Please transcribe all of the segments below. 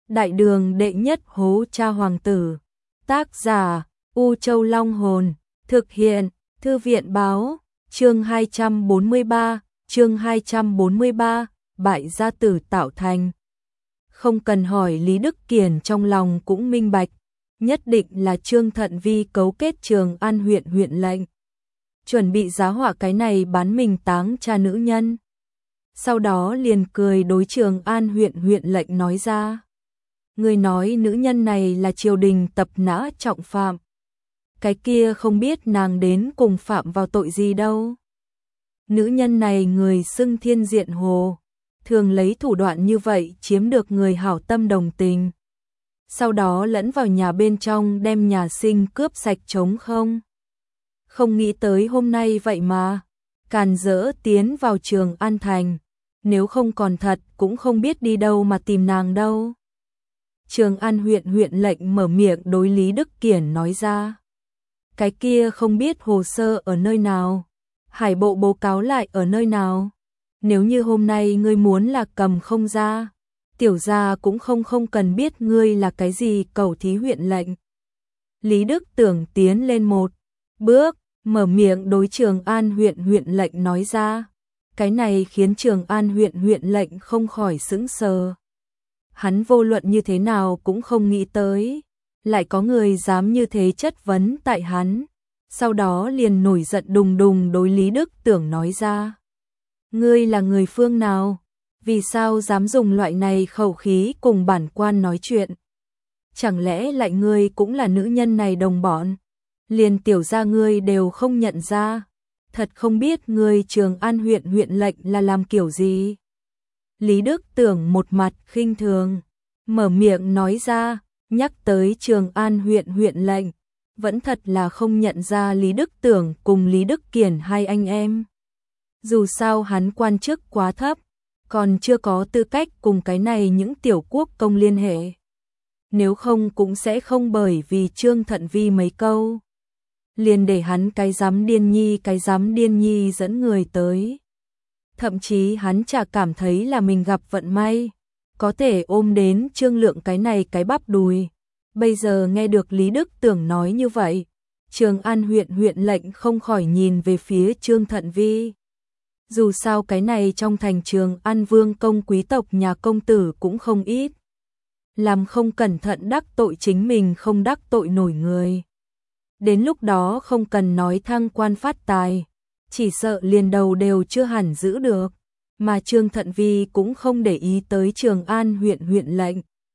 Đại đường đệ nhất hố cha hoàng tử. Tác giả U Châu Long Hồn. Thực hiện Thư viện báo. Chương 243, bại gia tử tạo thành. Không cần hỏi, Lý Đức Kiển trong lòng cũng minh bạch, nhất định là Trương Thận Vi cấu kết Trường An huyện lệnh, chuẩn bị giá họa cái này bán mình táng cha nữ nhân. Sau đó liền cười đối Trường An huyện lệnh nói ra: người nói nữ nhân này là triều đình tập nã trọng phạm, cái kia không biết nàng đến cùng phạm vào tội gì đâu. Nữ nhân này người xưng Thiên Diện Hồ, thường lấy thủ đoạn như vậy chiếm được người hảo tâm đồng tình, sau đó lẫn vào nhà bên trong đem nhà sinh cướp sạch trống không. Không nghĩ tới hôm nay vậy mà càn rỡ tiến vào Trường An thành, nếu không còn thật cũng không biết đi đâu mà tìm nàng đâu. Trường An huyện lệnh mở miệng đối Lý Đức Kiển nói ra: cái kia không biết hồ sơ ở nơi nào, hải bộ báo cáo lại ở nơi nào. Nếu như hôm nay ngươi muốn là cầm không ra, tiểu gia cũng không cần biết ngươi là cái gì cầu thí huyện lệnh. Lý Đức Tưởng tiến lên một bước, mở miệng đối Trường An huyện lệnh nói ra. Cái này khiến Trường An huyện lệnh không khỏi sững sờ. Hắn vô luận như thế nào cũng không nghĩ tới, lại có người dám như thế chất vấn tại hắn. Sau đó liền nổi giận đùng đùng đối Lý Đức Tưởng nói ra: ngươi là người phương nào? Vì sao dám dùng loại này khẩu khí cùng bản quan nói chuyện? Chẳng lẽ lại ngươi cũng là nữ nhân này đồng bọn? Liền tiểu gia ngươi đều không nhận ra, thật không biết ngươi Trường An huyện lệnh là làm kiểu gì? Lý Đức Tưởng một mặt khinh thường, mở miệng nói ra, nhắc tới Trường An huyện lệnh, vẫn thật là không nhận ra Lý Đức Tưởng cùng Lý Đức Kiển hai anh em. Dù sao hắn quan chức quá thấp, còn chưa có tư cách cùng cái này những tiểu quốc công liên hệ. Nếu không cũng sẽ không bởi vì Trương Thận Vi mấy câu, liền để hắn cái dám điên nhi dẫn người tới. Thậm chí hắn chả cảm thấy là mình gặp vận may, có thể ôm đến Trương Lượng cái này cái bắp đùi. Bây giờ nghe được Lý Đức Tưởng nói như vậy, Trường An huyện lệnh không khỏi nhìn về phía Trương Thận Vi. Dù sao cái này trong thành Trường An vương công quý tộc nhà công tử cũng không ít, làm không cẩn thận đắc tội chính mình không đắc tội nổi người. Đến lúc đó không cần nói thăng quan phát tài, chỉ sợ liền đầu đều chưa hẳn giữ được. Mà Trương Thận Vi cũng không để ý tới Trường An huyện lệnh,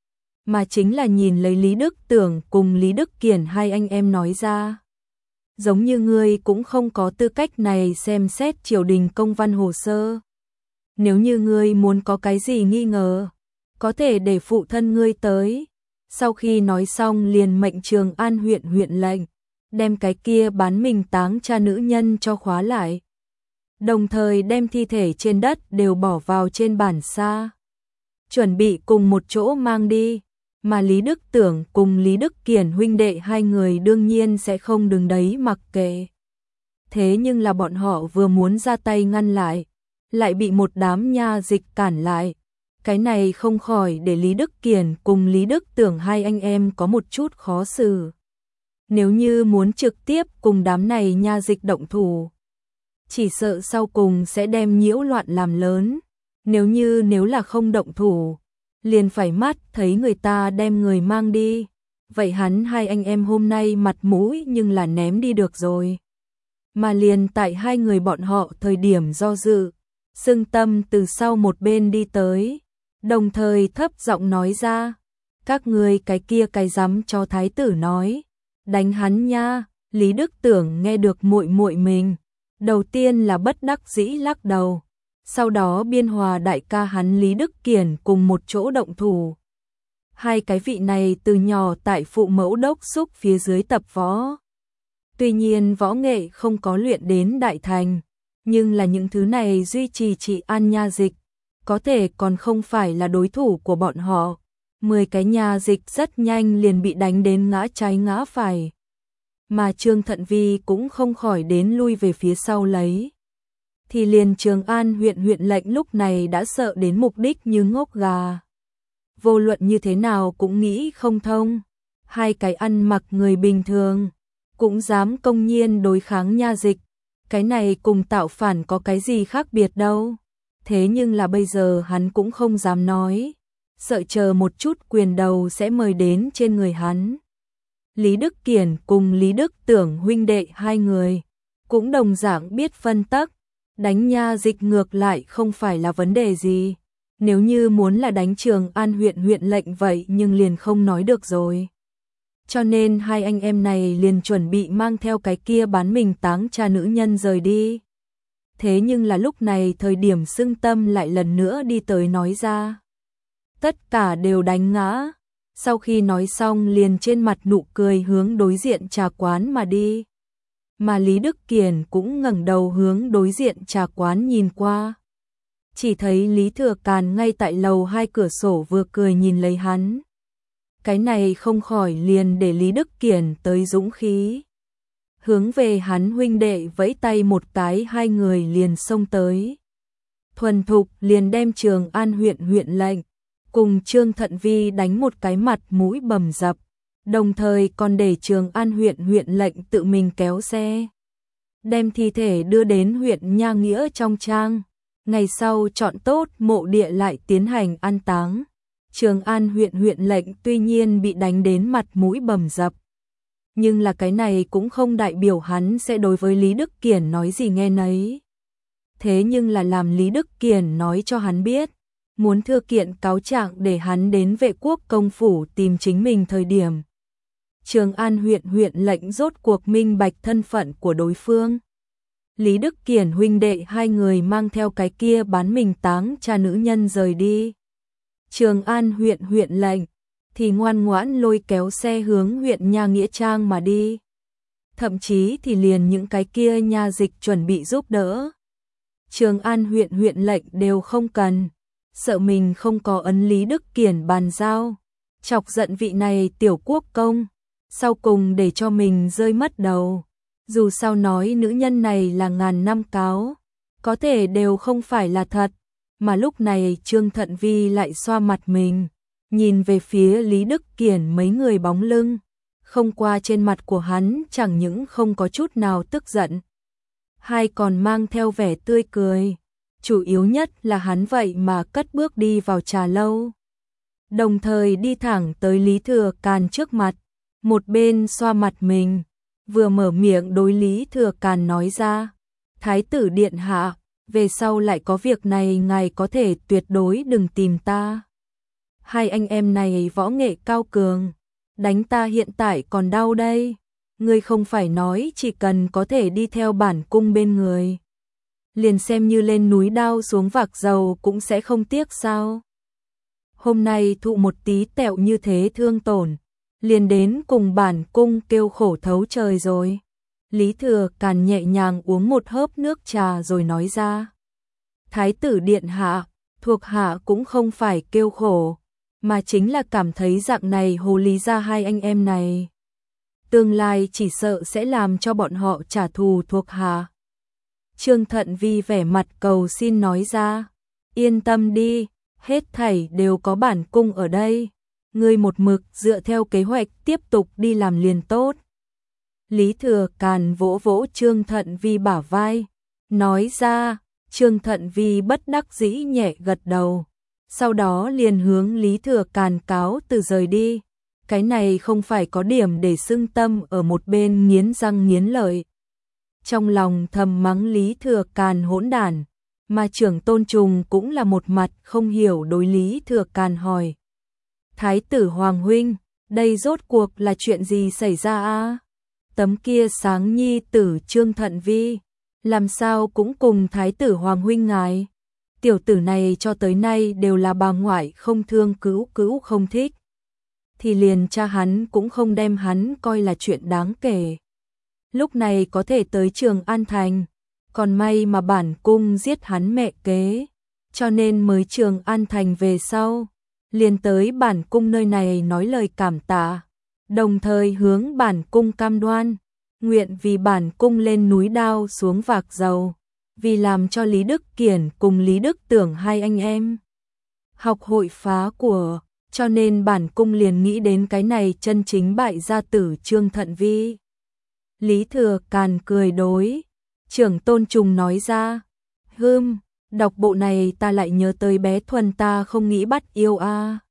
mà chính là nhìn lấy Lý Đức Tưởng cùng Lý Đức Kiển hai anh em nói ra: giống như ngươi cũng không có tư cách này xem xét triều đình công văn hồ sơ. Nếu như ngươi muốn có cái gì nghi ngờ, có thể để phụ thân ngươi tới. Sau khi nói xong liền mệnh Trường An huyện lệnh đem cái kia bán mình táng cha nữ nhân cho khóa lại, đồng thời đem thi thể trên đất đều bỏ vào trên bản sa, chuẩn bị cùng một chỗ mang đi. Mà Lý Đức Tưởng cùng Lý Đức Kiển huynh đệ hai người đương nhiên sẽ không đứng đấy mặc kệ. Thế nhưng là bọn họ vừa muốn ra tay ngăn lại bị một đám nha dịch cản lại. Cái này không khỏi để Lý Đức Kiển cùng Lý Đức Tưởng hai anh em có một chút khó xử. Nếu như muốn trực tiếp cùng đám này nha dịch động thủ, chỉ sợ sau cùng sẽ đem nhiễu loạn làm lớn. Nếu là không động thủ, liền phải mắt thấy người ta đem người mang đi, vậy hắn hai anh em hôm nay mặt mũi nhưng là ném đi được rồi. Mà liền tại hai người bọn họ thời điểm do dự, Sương Tâm từ sau một bên đi tới, đồng thời thấp giọng nói ra: các ngươi cái kia cái dám cho thái tử nói, đánh hắn nha. Lý Đức Tưởng nghe được muội muội mình, đầu tiên là bất đắc dĩ lắc đầu. Sau đó biên hòa đại ca hắn Lý Đức Kiển cùng một chỗ động thủ. Hai cái vị này từ nhỏ tại phụ mẫu đốc xúc phía dưới tập võ. Tuy nhiên võ nghệ không có luyện đến đại thành, nhưng là những thứ này duy trì trị an nha dịch, có thể còn không phải là đối thủ của bọn họ. 10 cái nha dịch rất nhanh liền bị đánh đến ngã trái ngã phải. Mà Trương Thận Vi cũng không khỏi đến lui về phía sau lấy. Thì liền Trường An huyện lệnh lúc này đã sợ đến mục đích như ngốc gà. vô luận như thế nào cũng nghĩ không thông. Hai cái ăn mặc người bình thường, cũng dám công nhiên đối kháng Nha Dịch. Cái này cùng tạo phản có cái gì khác biệt đâu. Thế nhưng là bây giờ hắn cũng không dám nói, sợ chờ một chút quyền đầu sẽ mời đến trên người hắn. Lý Đức Kiển cùng Lý Đức Tưởng huynh đệ hai người, cũng đồng dạng biết phân tắc, đánh Nha Dịch ngược lại không phải là vấn đề gì. Nếu như muốn là đánh Trường An huyện huyện lệnh vậy nhưng liền không nói được rồi. Cho nên hai anh em này liền chuẩn bị mang theo cái kia bán mình táng cha nữ nhân rời đi. Thế nhưng là lúc này thời điểm Xưng Tâm lại lần nữa đi tới nói ra. Tất cả đều đánh ngã. Sau khi nói xong liền trên mặt nụ cười hướng đối diện trà quán mà đi. Mà Lý Đức Kiển cũng ngẩng đầu hướng đối diện trà quán nhìn qua. Chỉ thấy Lý Thừa Càn ngay tại lầu 2 cửa sổ vừa cười nhìn lấy hắn. Cái này không khỏi liền để Lý Đức Kiển tới dũng khí. Hướng về hắn huynh đệ vẫy tay một cái, hai người liền xông tới. Thuần thục liền đem Trường An huyện huyện lệnh cùng Trương Thận Vi đánh một cái mặt mũi bầm dập, đồng thời còn để Trường An huyện huyện lệnh tự mình kéo xe, đem thi thể đưa đến huyện Nha Nghĩa trong trang. Ngày sau chọn tốt mộ địa lại tiến hành an táng. Trường An huyện huyện lệnh tuy nhiên bị đánh đến mặt mũi bầm dập, nhưng là cái này cũng không đại biểu hắn sẽ đối với Lý Đức Kiển nói gì nghe nấy. Thế nhưng là làm Lý Đức Kiển nói cho hắn biết, muốn thư kiện cáo trạng để hắn đến Vệ Quốc công phủ tìm chính mình thời điểm. Trường An huyện huyện lệnh rốt cuộc minh bạch thân phận của đối phương. Lý Đức Kiển huynh đệ hai người mang theo cái kia bán mình táng cha nữ nhân rời đi. Trường An huyện huyện lệnh thì ngoan ngoãn lôi kéo xe hướng huyện Nha Nghĩa Trang mà đi. Thậm chí thì liền những cái kia nha dịch chuẩn bị giúp đỡ. Trường An huyện huyện lệnh đều không cần, sợ mình không có ấn Lý Đức Kiển bàn giao, chọc giận vị này tiểu quốc công, sau cùng để cho mình rơi mất đầu. Dù sao nói nữ nhân này là ngàn năm cáo, có thể đều không phải là thật, mà lúc này Trương Thận Vi lại xoa mặt mình, nhìn về phía Lý Đức Kiển mấy người bóng lưng, không qua trên mặt của hắn chẳng những không có chút nào tức giận, hay còn mang theo vẻ tươi cười, chủ yếu nhất là hắn vậy mà cất bước đi vào trà lâu, đồng thời đi thẳng tới Lý Thừa Càn trước mặt, một bên xoa mặt mình, vừa mở miệng đối Lý Thừa Càn nói ra, Thái tử điện hạ, về sau lại có việc này ngài có thể tuyệt đối đừng tìm ta. Hai anh em này võ nghệ cao cường, đánh ta hiện tại còn đau đây. Ngươi không phải nói chỉ cần có thể đi theo bản cung bên người, liền xem như lên núi đao xuống vạc dầu cũng sẽ không tiếc sao? Hôm nay thụ một tí tẹo như thế thương tổn, liền đến cùng bản cung kêu khổ thấu trời rồi. Lý Thừa Càn nhẹ nhàng uống một hớp nước trà rồi nói ra. Thái tử điện hạ, thuộc hạ cũng không phải kêu khổ, mà chính là cảm thấy dạng này hồ lý ra hai anh em này. Tương lai chỉ sợ sẽ làm cho bọn họ trả thù thuộc hạ. Trương Thận Vi vẻ mặt cầu xin nói ra. Yên tâm đi, hết thảy đều có bản cung ở đây. Ngươi một mực dựa theo kế hoạch tiếp tục đi làm liền tốt. Lý Thừa Càn vỗ vỗ Trương Thận Vi bả vai, nói ra. Trương Thận Vi bất đắc dĩ nhẹ gật đầu, sau đó liền hướng Lý Thừa Càn cáo từ rời đi. Cái này không phải có điểm để Xưng Tâm ở một bên nghiến răng nghiến lợi. Trong lòng thầm mắng Lý Thừa Càn hỗn đản, mà Trưởng Tôn Trùng cũng là một mặt không hiểu đối Lý Thừa Càn hỏi. Thái tử Hoàng huynh, đây rốt cuộc là chuyện gì xảy ra a? Tấm kia sáng nhi tử Trương Thận Vi, làm sao cũng cùng Thái tử Hoàng huynh ngài. Tiểu tử này cho tới nay đều là bà ngoại không thương cứu cứu không thích. Thì liền cha hắn cũng không đem hắn coi là chuyện đáng kể. Lúc này có thể tới Trường An Thành, còn may mà bản cung giết hắn mẹ kế, cho nên mới Trường An Thành về sau, liền tới bản cung nơi này nói lời cảm tạ, đồng thời hướng bản cung cam đoan, nguyện vì bản cung lên núi đao xuống vạc dầu, vì làm cho Lý Đức Kiển cùng Lý Đức Tưởng hai anh em. Học hội phá của cho nên bản cung liền nghĩ đến cái này chân chính bại gia tử Trương Thận Vi. Lý Thừa Càn cười đối Trưởng Tôn Trùng nói ra, đọc bộ này ta lại nhớ tới bé Thuần ta không nghĩ bắt yêu a.